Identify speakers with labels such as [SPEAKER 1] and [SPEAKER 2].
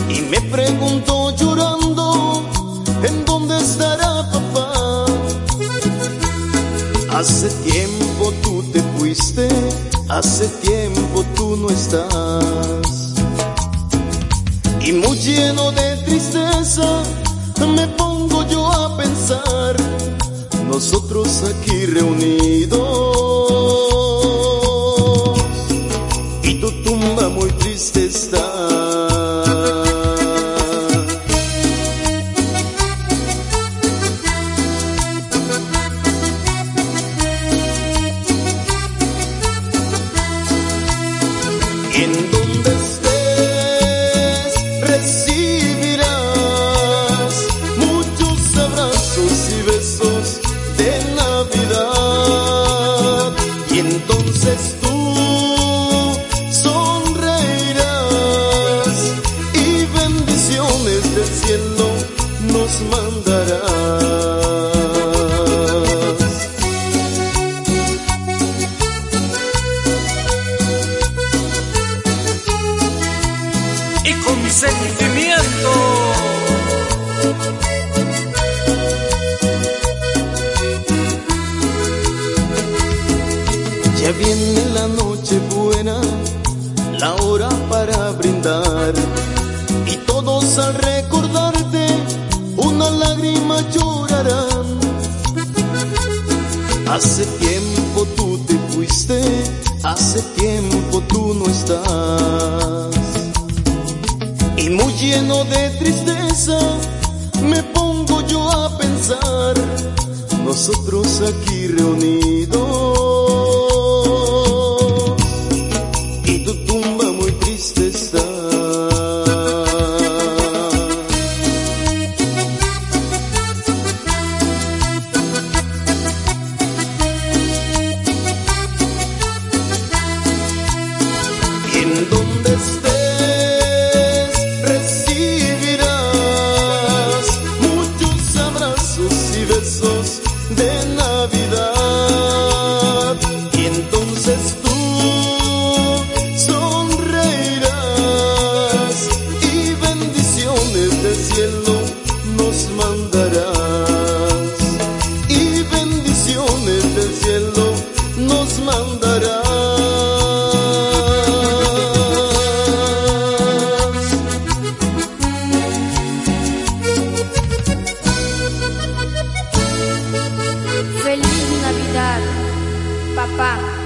[SPEAKER 1] Y me pregunto llorando, ¿en dónde estará papá? Hace tiempo tú te fuiste, hace tiempo tú no estás. Y muy lleno de tristeza me pongo yo a pensar, nosotros aquí reunidos y tu tumba muy triste está. En donde estés recibirás muchos abrazos y besos de Navidad. Y entonces tú sonreirás y bendiciones del cielo nos mandarás.
[SPEAKER 2] Y con sentimiento.
[SPEAKER 1] Ya viene la noche buena, la hora para brindar, y todos al recordarte una lágrima llorarán. Hace tiempo tú te fuiste, hace tiempo tú no estás. Y muy lleno de tristeza me pongo yo a pensar, nosotros aquí reunidos y tu tumba muy triste está. Y en donde estés recibirás muchos abrazos y besos de Navidad. Y entonces tú sonreirás y bendiciones del cielo nos mandarás. Y bendiciones del cielo nos mandarás.
[SPEAKER 3] Feliz Navidad, papá.